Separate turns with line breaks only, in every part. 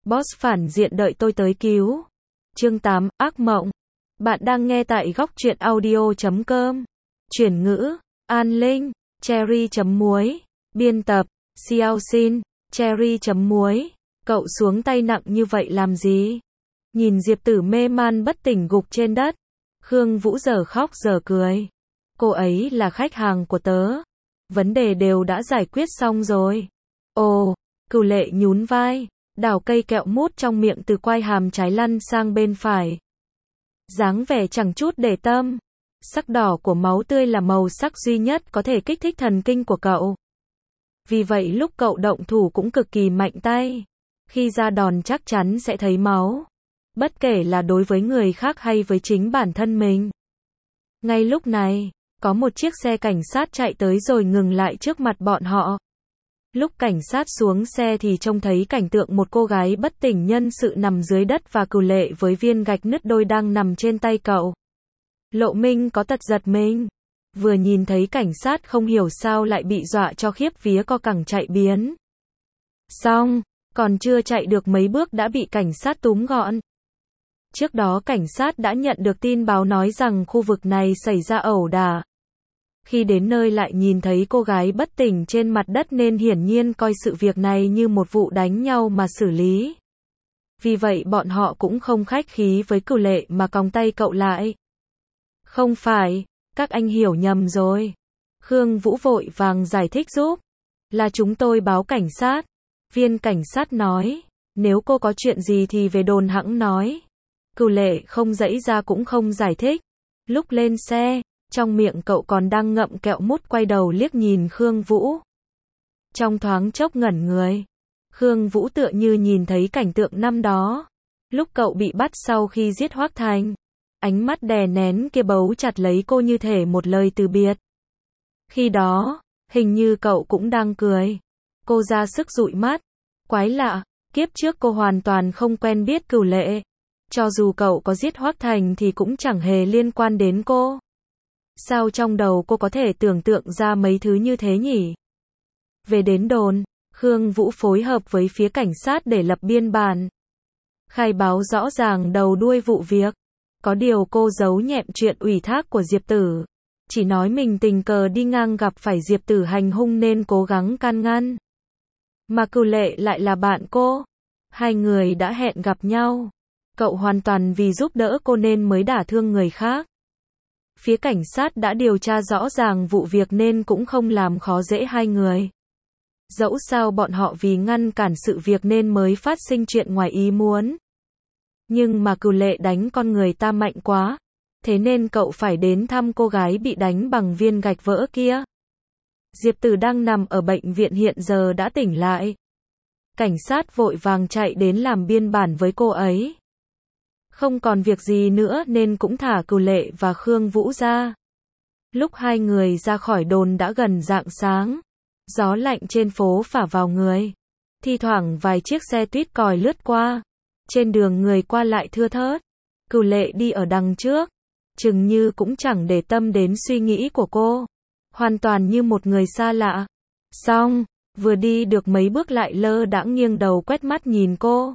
Boss phản diện đợi tôi tới cứu. Chương 8, ác mộng. Bạn đang nghe tại góc truyện audio.com. Chuyển ngữ, An Linh, Cherry.muối. Biên tập, Xiao Xin, Cherry.muối. Cậu xuống tay nặng như vậy làm gì? Nhìn Diệp Tử mê man bất tỉnh gục trên đất. Khương Vũ giờ khóc giờ cười. Cô ấy là khách hàng của tớ. Vấn đề đều đã giải quyết xong rồi. Ồ, Cửu Lệ nhún vai, đảo cây kẹo mút trong miệng từ quai hàm trái lăn sang bên phải. Dáng vẻ chẳng chút để tâm. Sắc đỏ của máu tươi là màu sắc duy nhất có thể kích thích thần kinh của cậu. Vì vậy lúc cậu động thủ cũng cực kỳ mạnh tay. Khi ra đòn chắc chắn sẽ thấy máu. Bất kể là đối với người khác hay với chính bản thân mình. Ngay lúc này, có một chiếc xe cảnh sát chạy tới rồi ngừng lại trước mặt bọn họ. Lúc cảnh sát xuống xe thì trông thấy cảnh tượng một cô gái bất tỉnh nhân sự nằm dưới đất và Cửu Lệ với viên gạch nứt đôi đang nằm trên tay cậu. Lộ Minh có tật giật mình. Vừa nhìn thấy cảnh sát không hiểu sao lại bị dọa cho khiếp vía co cẳng chạy biến. Xong, còn chưa chạy được mấy bước đã bị cảnh sát túm gọn. Trước đó cảnh sát đã nhận được tin báo nói rằng khu vực này xảy ra ẩu đả. Khi đến nơi lại nhìn thấy cô gái bất tỉnh trên mặt đất nên hiển nhiên coi sự việc này như một vụ đánh nhau mà xử lý. Vì vậy bọn họ cũng không khách khí với Cửu Lệ mà còng tay cậu lại. Không phải, các anh hiểu nhầm rồi. Khương Vũ vội vàng giải thích giúp. Là chúng tôi báo cảnh sát. Viên cảnh sát nói, nếu cô có chuyện gì thì về đồn hẵng nói. Cửu Lệ không giãy ra cũng không giải thích. Lúc lên xe, trong miệng cậu còn đang ngậm kẹo mút quay đầu liếc nhìn Khương Vũ. Trong thoáng chốc ngẩn người. Khương Vũ tựa như nhìn thấy cảnh tượng năm đó. Lúc cậu bị bắt sau khi giết Hoắc Thành. Ánh mắt đè nén kia bấu chặt lấy cô như thể một lời từ biệt. Khi đó, hình như cậu cũng đang cười. Cô ra sức dụi mắt. Quái lạ, kiếp trước cô hoàn toàn không quen biết Cửu Lệ. Cho dù cậu có giết Hoắc Thành thì cũng chẳng hề liên quan đến cô. Sao trong đầu cô có thể tưởng tượng ra mấy thứ như thế nhỉ? Về đến đồn, Khương Vũ phối hợp với phía cảnh sát để lập biên bản. Khai báo rõ ràng đầu đuôi vụ việc. Có điều cô giấu nhẹm chuyện ủy thác của Diệp Tử. Chỉ nói mình tình cờ đi ngang gặp phải Diệp Tử hành hung nên cố gắng can ngăn. Mà Cửu Lệ lại là bạn cô. Hai người đã hẹn gặp nhau. Cậu hoàn toàn vì giúp đỡ cô nên mới đả thương người khác. Phía cảnh sát đã điều tra rõ ràng vụ việc nên cũng không làm khó dễ hai người. Dẫu sao bọn họ vì ngăn cản sự việc nên mới phát sinh chuyện ngoài ý muốn. Nhưng mà Cửu Lệ đánh con người ta mạnh quá. Thế nên cậu phải đến thăm cô gái bị đánh bằng viên gạch vỡ kia. Diệp Tử đang nằm ở bệnh viện hiện giờ đã tỉnh lại. Cảnh sát vội vàng chạy đến làm biên bản với cô ấy. Không còn việc gì nữa nên cũng thả Cửu Lệ và Khương Vũ ra. Lúc hai người ra khỏi đồn đã gần rạng sáng. Gió lạnh trên phố phả vào người. Thi thoảng vài chiếc xe tuýt còi lướt qua. Trên đường người qua lại thưa thớt. Cửu Lệ đi ở đằng trước. Chừng như cũng chẳng để tâm đến suy nghĩ của cô. Hoàn toàn như một người xa lạ. Xong, vừa đi được mấy bước lại lơ đãng nghiêng đầu quét mắt nhìn cô.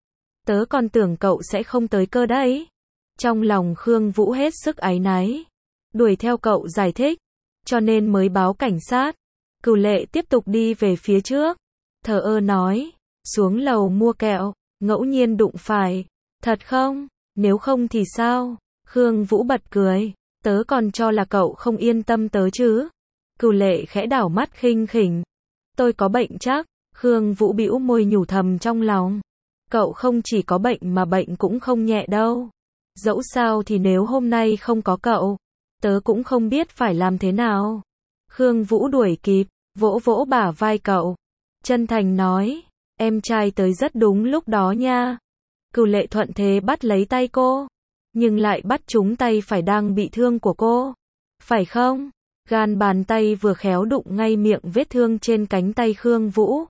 Tớ còn tưởng cậu sẽ không tới cơ đấy. Trong lòng Khương Vũ hết sức áy náy. Đuổi theo cậu giải thích. Cho nên mới báo cảnh sát. Cửu Lệ tiếp tục đi về phía trước. Thờ ơ nói. Xuống lầu mua kẹo. Ngẫu nhiên đụng phải. Thật không? Nếu không thì sao? Khương Vũ bật cười. Tớ còn cho là cậu không yên tâm tớ chứ. Cửu Lệ khẽ đảo mắt khinh khỉnh. Tôi có bệnh chắc. Khương Vũ bĩu môi nhủ thầm trong lòng. Cậu không chỉ có bệnh mà bệnh cũng không nhẹ đâu. Dẫu sao thì nếu hôm nay không có cậu, tớ cũng không biết phải làm thế nào. Khương Vũ đuổi kịp, vỗ vỗ bả vai cậu. Chân thành nói, em trai tới rất đúng lúc đó nha. Cửu Lệ thuận thế bắt lấy tay cô, nhưng lại bắt trúng tay phải đang bị thương của cô. Phải không? Gan bàn tay vừa khéo đụng ngay miệng vết thương trên cánh tay Khương Vũ.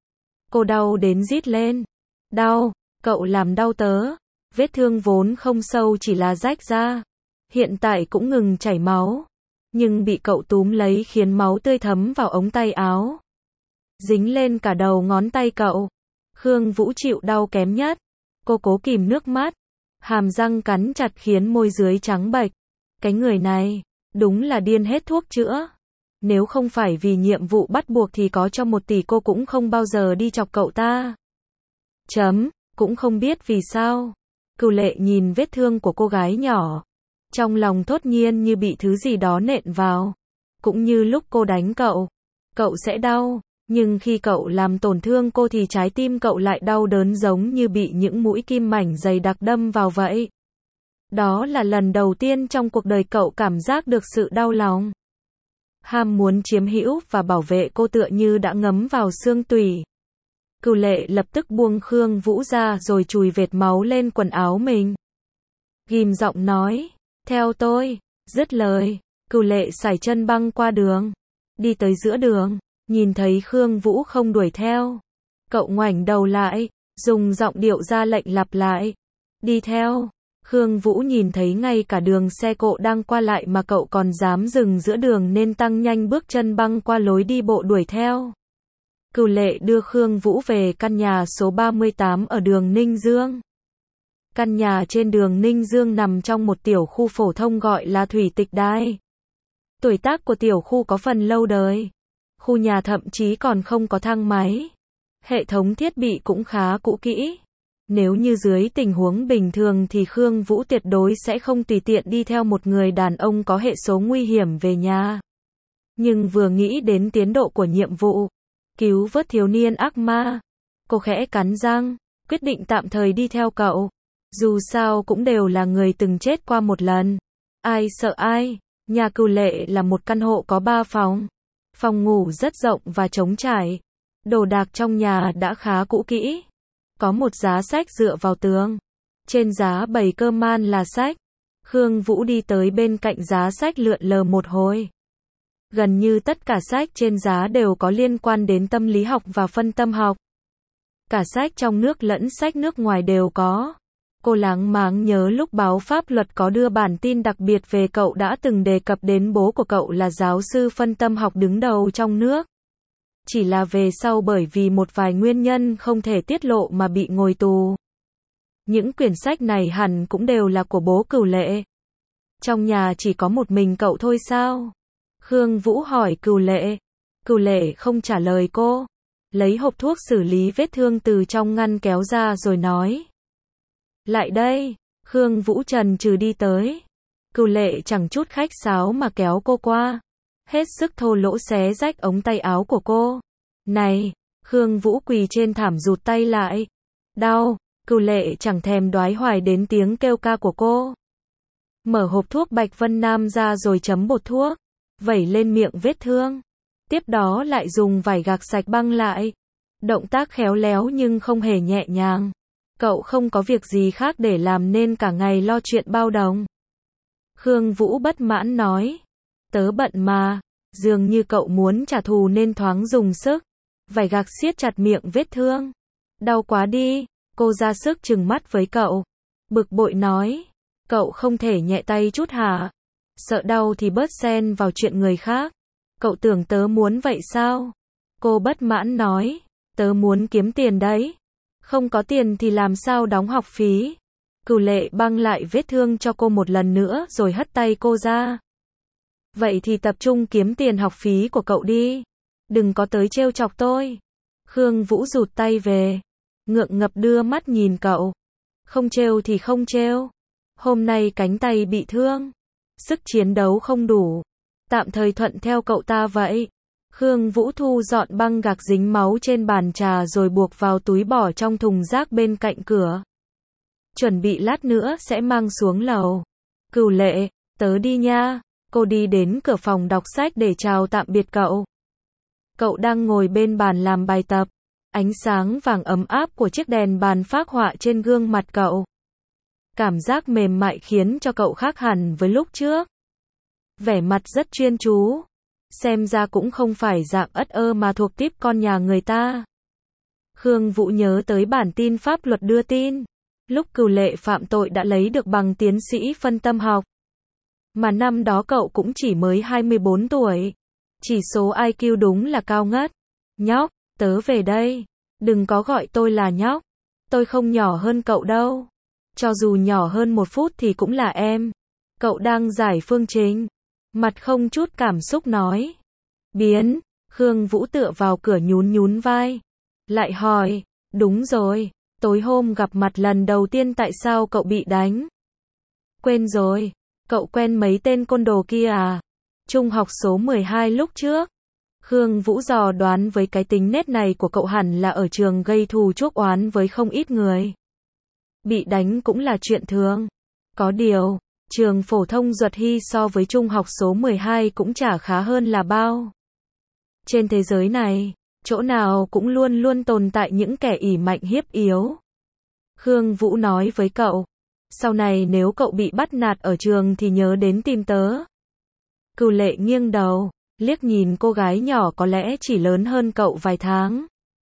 Cô đau đến rít lên. Đau, cậu làm đau tớ. Vết thương vốn không sâu chỉ là rách ra. Hiện tại cũng ngừng chảy máu. Nhưng bị cậu túm lấy khiến máu tươi thấm vào ống tay áo. Dính lên cả đầu ngón tay cậu. Khương Vũ chịu đau kém nhất. Cô cố kìm nước mắt. Hàm răng cắn chặt khiến môi dưới trắng bệch. Cái người này, đúng là điên hết thuốc chữa. Nếu không phải vì nhiệm vụ bắt buộc thì có cho 1 tỷ cô cũng không bao giờ đi chọc cậu ta. Cũng không biết vì sao. Cửu Lệ nhìn vết thương của cô gái nhỏ. Trong lòng thốt nhiên như bị thứ gì đó nện vào. Cũng như lúc cô đánh cậu. Cậu sẽ đau. Nhưng khi cậu làm tổn thương cô thì trái tim cậu lại đau đớn giống như bị những mũi kim mảnh dày đặc đâm vào vậy. Đó là lần đầu tiên trong cuộc đời cậu cảm giác được sự đau lòng. Ham muốn chiếm hữu và bảo vệ cô tựa như đã ngấm vào xương tủy. Cửu Lệ lập tức buông Khương Vũ ra rồi chùi vệt máu lên quần áo mình. Ghim giọng nói, theo tôi. Dứt lời, Cửu Lệ sải chân băng qua đường. Đi tới giữa đường, nhìn thấy Khương Vũ không đuổi theo. Cậu ngoảnh đầu lại, dùng giọng điệu ra lệnh lặp lại. Đi theo. Khương Vũ nhìn thấy ngay cả đường xe cộ đang qua lại mà cậu còn dám dừng giữa đường nên tăng nhanh bước chân băng qua lối đi bộ đuổi theo. Cửu Lệ đưa Khương Vũ về căn nhà số 38 ở đường Ninh Dương. Căn nhà trên đường Ninh Dương nằm trong một tiểu khu phổ thông gọi là Thủy Tịch Đai. Tuổi tác của tiểu khu có phần lâu đời. Khu nhà thậm chí còn không có thang máy. Hệ thống thiết bị cũng khá cũ kỹ. Nếu như dưới tình huống bình thường thì Khương Vũ tuyệt đối sẽ không tùy tiện đi theo một người đàn ông có hệ số nguy hiểm về nhà. Nhưng vừa nghĩ đến tiến độ của nhiệm vụ, cứu vớt thiếu niên ác ma, cô khẽ cắn răng, quyết định tạm thời đi theo cậu. Dù sao cũng đều là người từng chết qua một lần. Ai sợ ai. Nhà Cửu Lệ là một căn hộ có 3 phòng. Phòng ngủ rất rộng và trống trải. Đồ đạc trong nhà đã khá cũ kỹ. Có một giá sách dựa vào tường. Trên giá bày cơ man là sách. Khương Vũ đi tới bên cạnh giá sách lượn lờ một hồi. Gần như tất cả sách trên giá đều có liên quan đến tâm lý học và phân tâm học. Cả sách trong nước lẫn sách nước ngoài đều có. Cô láng máng nhớ lúc báo pháp luật có đưa bản tin đặc biệt về cậu đã từng đề cập đến bố của cậu là giáo sư phân tâm học đứng đầu trong nước. Chỉ là về sau bởi vì một vài nguyên nhân không thể tiết lộ mà bị ngồi tù. Những quyển sách này hẳn cũng đều là của bố Cửu Lệ. Trong nhà chỉ có một mình cậu thôi sao? Khương Vũ hỏi Cửu Lệ. Cửu Lệ không trả lời cô. Lấy hộp thuốc xử lý vết thương từ trong ngăn kéo ra rồi nói. Lại đây. Khương Vũ chần chừ đi tới. Cửu Lệ chẳng chút khách sáo mà kéo cô qua. Hết sức thô lỗ xé rách ống tay áo của cô. Này. Khương Vũ quỳ trên thảm rụt tay lại. Đau. Cửu Lệ chẳng thèm đoái hoài đến tiếng kêu ca của cô. Mở hộp thuốc Bạch Vân Nam ra rồi chấm bột thuốc. Vẩy lên miệng vết thương. Tiếp đó lại dùng vải gạc sạch băng lại. Động tác khéo léo nhưng không hề nhẹ nhàng. Cậu không có việc gì khác để làm nên cả ngày lo chuyện bao đồng. Khương Vũ bất mãn nói. Tớ bận mà. Dường như cậu muốn trả thù nên thoáng dùng sức. Vải gạc siết chặt miệng vết thương. Đau quá đi. Cô ra sức trừng mắt với cậu. Bực bội nói. Cậu không thể nhẹ tay chút hả? Sợ đau thì bớt xen vào chuyện người khác. Cậu tưởng tớ muốn vậy sao? Cô bất mãn nói. Tớ muốn kiếm tiền đấy. Không có tiền thì làm sao đóng học phí? Cửu Lệ băng lại vết thương cho cô một lần nữa rồi hất tay cô ra. Vậy thì tập trung kiếm tiền học phí của cậu đi. Đừng có tới trêu chọc tôi. Khương Vũ rụt tay về. Ngượng ngập đưa mắt nhìn cậu. Không trêu thì không trêu. Hôm nay cánh tay bị thương. Sức chiến đấu không đủ. Tạm thời thuận theo cậu ta vậy. Khương Vũ thu dọn băng gạc dính máu trên bàn trà rồi buộc vào túi bỏ trong thùng rác bên cạnh cửa. Chuẩn bị lát nữa sẽ mang xuống lầu. Cửu Lệ, tớ đi nha. Cô đi đến cửa phòng đọc sách để chào tạm biệt cậu. Cậu đang ngồi bên bàn làm bài tập. Ánh sáng vàng ấm áp của chiếc đèn bàn phác họa trên gương mặt cậu. Cảm giác mềm mại khiến cho cậu khác hẳn với lúc trước. Vẻ mặt rất chuyên chú. Xem ra cũng không phải dạng ất ơ mà thuộc típ con nhà người ta. Khương Vũ nhớ tới bản tin pháp luật đưa tin. Lúc Cửu Lệ phạm tội đã lấy được bằng tiến sĩ phân tâm học. Mà năm đó cậu cũng chỉ mới 24 tuổi. Chỉ số IQ đúng là cao ngất. Nhóc, tớ về đây. Đừng có gọi tôi là nhóc. Tôi không nhỏ hơn cậu đâu. Cho dù nhỏ hơn 1 phút thì cũng là em. Cậu đang giải phương trình. Mặt không chút cảm xúc nói. Biến. Khương Vũ tựa vào cửa nhún nhún vai. Lại hỏi. Đúng rồi. Tối hôm gặp mặt lần đầu tiên tại sao cậu bị đánh? Quên rồi. Cậu quen mấy tên côn đồ kia à? Trung học số 12 lúc trước. Khương Vũ dò đoán với cái tính nết này của cậu hẳn là ở trường gây thù chuốc oán với không ít người. Bị đánh cũng là chuyện thường. Có điều, trường phổ thông Duật Hy so với trung học số 12 cũng chả khá hơn là bao. Trên thế giới này, chỗ nào cũng luôn luôn tồn tại những kẻ ỷ mạnh hiếp yếu. Khương Vũ nói với cậu. Sau này nếu cậu bị bắt nạt ở trường thì nhớ đến tìm tớ. Cửu Lệ nghiêng đầu, liếc nhìn cô gái nhỏ có lẽ chỉ lớn hơn cậu vài tháng.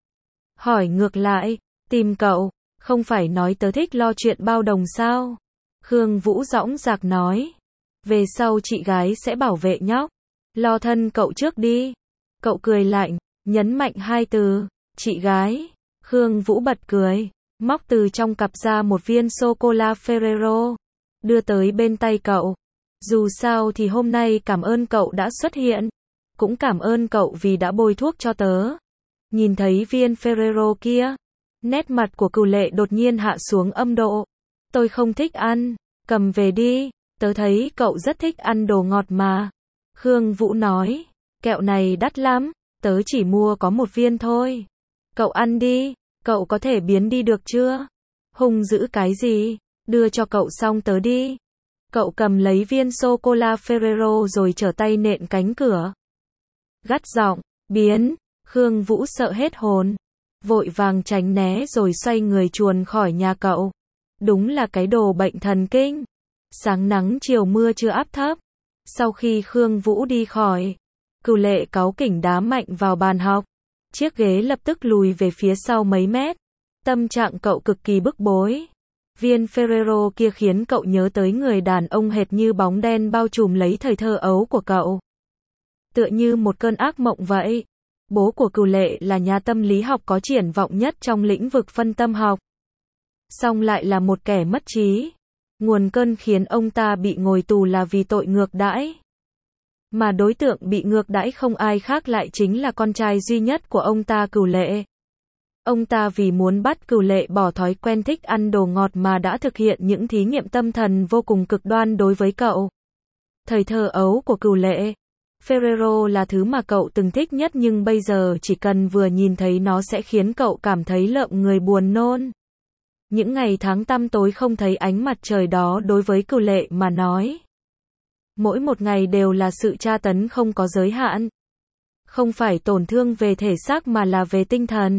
Hỏi ngược lại, tìm cậu, không phải nói tớ thích lo chuyện bao đồng sao? Khương Vũ dõng dạc nói. Về sau chị gái sẽ bảo vệ nhóc. Lo thân cậu trước đi. Cậu cười lạnh, nhấn mạnh 2 từ, chị gái. Khương Vũ bật cười, móc từ trong cặp ra một viên sô-cô-la Ferrero, đưa tới bên tay cậu. Dù sao thì hôm nay cảm ơn cậu đã xuất hiện. Cũng cảm ơn cậu vì đã bôi thuốc cho tớ. Nhìn thấy viên Ferrero kia, nét mặt của Cửu Lệ đột nhiên hạ xuống âm độ. Tôi không thích ăn, cầm về đi, tớ thấy cậu rất thích ăn đồ ngọt mà. Khương Vũ nói, kẹo này đắt lắm, tớ chỉ mua có 1 viên thôi. Cậu ăn đi, cậu có thể biến đi được chưa? Hung dữ cái gì, đưa cho cậu xong tớ đi. Cậu cầm lấy viên sô-cô-la Ferrero rồi trở tay nện cánh cửa. Gắt giọng, biến, Khương Vũ sợ hết hồn. Vội vàng tránh né rồi xoay người chuồn khỏi nhà cậu. Đúng là cái đồ bệnh thần kinh. Sáng nắng chiều mưa chưa áp thấp. Sau khi Khương Vũ đi khỏi, Cửu Lệ cáu kỉnh đá mạnh vào bàn học. Chiếc ghế lập tức lùi về phía sau mấy mét. Tâm trạng cậu cực kỳ bức bối. Viên Ferrero kia khiến cậu nhớ tới người đàn ông hệt như bóng đen bao trùm lấy thời thơ ấu của cậu. Tựa như một cơn ác mộng vậy. Bố của Cửu Lệ là nhà tâm lý học có triển vọng nhất trong lĩnh vực phân tâm học. Song lại là một kẻ mất trí. Nguồn cơn khiến ông ta bị ngồi tù là vì tội ngược đãi. Mà đối tượng bị ngược đãi không ai khác lại chính là con trai duy nhất của ông ta Cửu Lệ. Ông ta vì muốn bắt Cửu Lệ bỏ thói quen thích ăn đồ ngọt mà đã thực hiện những thí nghiệm tâm thần vô cùng cực đoan đối với cậu. Thời thơ ấu của Cửu Lệ, Ferrero là thứ mà cậu từng thích nhất nhưng bây giờ chỉ cần vừa nhìn thấy nó sẽ khiến cậu cảm thấy lợm người buồn nôn. Những ngày tháng tăm tối không thấy ánh mặt trời đó đối với Cửu Lệ mà nói. Mỗi một ngày đều là sự tra tấn không có giới hạn. Không phải tổn thương về thể xác mà là về tinh thần.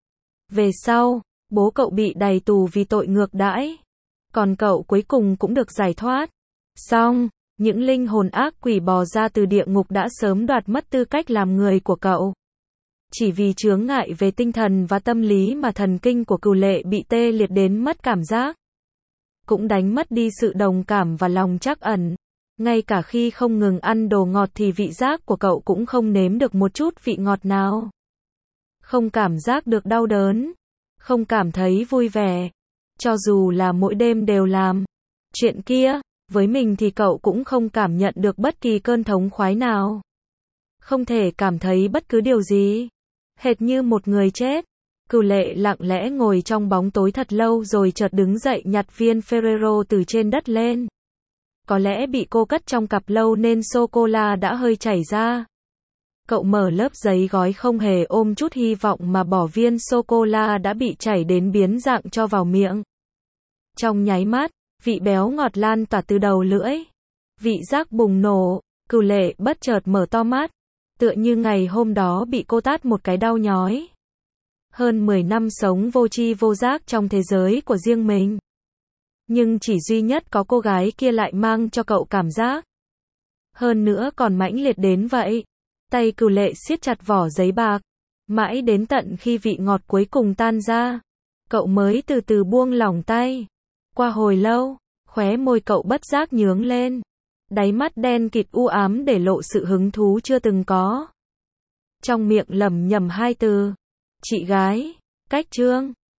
Về sau, bố cậu bị đày tù vì tội ngược đãi. Còn cậu cuối cùng cũng được giải thoát. Xong, những linh hồn ác quỷ bò ra từ địa ngục đã sớm đoạt mất tư cách làm người của cậu. Chỉ vì chướng ngại về tinh thần và tâm lý mà thần kinh của Cửu Lệ bị tê liệt đến mất cảm giác. Cũng đánh mất đi sự đồng cảm và lòng trắc ẩn. Ngay cả khi không ngừng ăn đồ ngọt thì vị giác của cậu cũng không nếm được một chút vị ngọt nào. Không cảm giác được đau đớn. Không cảm thấy vui vẻ. Cho dù là mỗi đêm đều làm chuyện kia, với mình thì cậu cũng không cảm nhận được bất kỳ cơn thống khoái nào. Không thể cảm thấy bất cứ điều gì. Hệt như một người chết. Cửu Lệ lặng lẽ ngồi trong bóng tối thật lâu rồi chợt đứng dậy nhặt viên Ferrero từ trên đất lên. Có lẽ bị cô cất trong cặp lâu nên sô-cô-la đã hơi chảy ra. Cậu mở lớp giấy gói không hề ôm chút hy vọng mà bỏ viên sô-cô-la đã bị chảy đến biến dạng cho vào miệng. Trong nháy mắt, vị béo ngọt lan tỏa từ đầu lưỡi. Vị giác bùng nổ, Cửu Lệ bất chợt mở to mắt. Tựa như ngày hôm đó bị cô tát một cái đau nhói. Hơn 10 năm sống vô tri vô giác trong thế giới của riêng mình. Nhưng chỉ duy nhất có cô gái kia lại mang cho cậu cảm giác. Hơn nữa còn mãnh liệt đến vậy. Tay Cửu Lệ siết chặt vỏ giấy bạc. Mãi đến tận khi vị ngọt cuối cùng tan ra. Cậu mới từ từ buông lỏng tay. Qua hồi lâu, khóe môi cậu bất giác nhướng lên. Đáy mắt đen kịt u ám để lộ sự hứng thú chưa từng có. Trong miệng lẩm nhẩm 2 từ. Chị gái. Cách chương